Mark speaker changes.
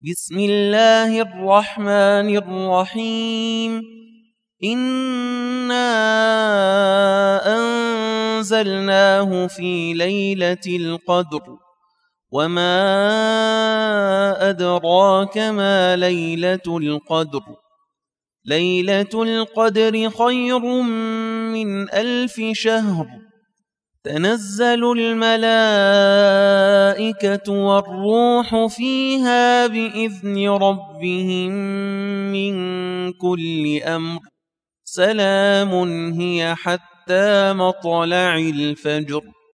Speaker 1: بسم الله الرحمن الرحيم إنا أنزلناه في ليلة القدر وما أدراك ما ليلة القدر ليلة القدر خير من 1000 شهر تنزل الملائكة والروح فيها بإذن ربهم من كل أمر سلام هي حتى مطلع الفجر